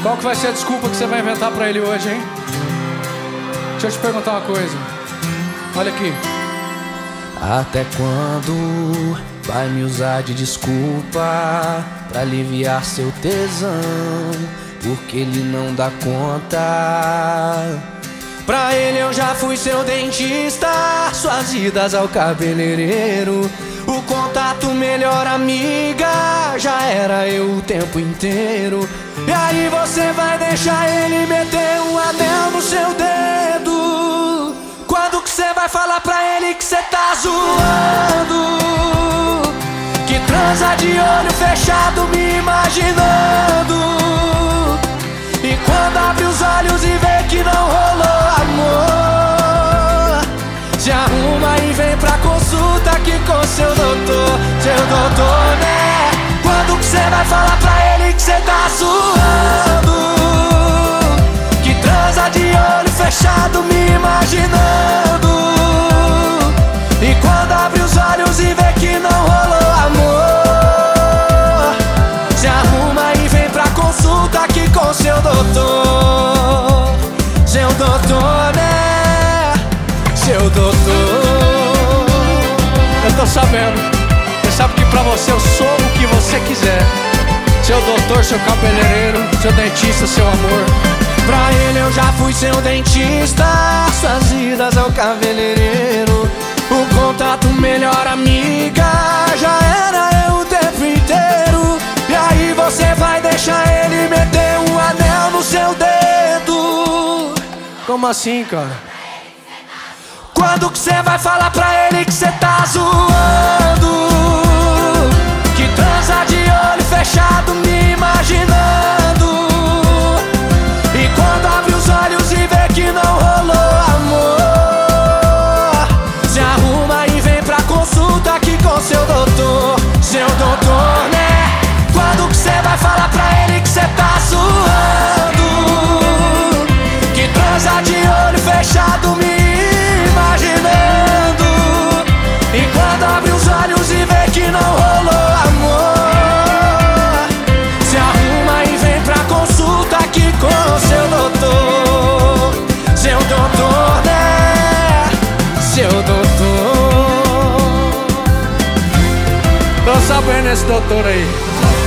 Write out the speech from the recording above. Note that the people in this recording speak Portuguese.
Qual que vai ser a desculpa que você vai inventar pra ele hoje, hein? Deixa eu te perguntar uma coisa. Olha aqui. Até quando vai me usar de desculpa pra aliviar seu tesão? Porque ele não dá conta. Pra ele eu já fui seu dentista, suas idas ao cabeleireiro, o contato melhor amiga, já era eu o tempo inteiro. E aí você vai deixar ele meter um anel no seu dedo? Quando que você vai falar pra ele que você tá zoando? Que transa de olho fechado me imaginando. E quando abre os olhos e vê que não rolou amor, se arruma e vem pra consulta aqui com seu doutor. Seu doutor, né? Quando que você vai falar pra ele que você tá zoando? Que transa de olho fechado me imaginando. E quando abre os olhos e vê que não rolou amor, se arruma e vem pra consulta aqui com seu doutor. Seu doutor, né? Seu doutor. Eu tô sabendo. Você sabe que pra você eu sou o que você quiser. Seu doutor, seu cabeleireiro, seu dentista, seu amor. Pra ele eu já fui seu dentista, suas idas ao cabeleireiro, o contato melhor amiga, já era eu o tempo inteiro. E aí você vai deixar ele meter um anel no seu dedo? Como assim, cara? Quando que você vai falar pra ele que você tá zoando? Que transa de olho fechado me imaginando. E quando abre os olhos e vê que não rolou amor, se arruma e vem pra consulta aqui com seu doutor. Seu doutor, né? Quando que você vai falar pra ele que você tá zoando? Que transa de olho fechado me imaginando. E quando abre os olhos e vê que não rolou amor, se arruma e vem pra consulta aqui com seu doutor. Seu doutor, né? Seu doutor. Tô sabendo esse doutor aí.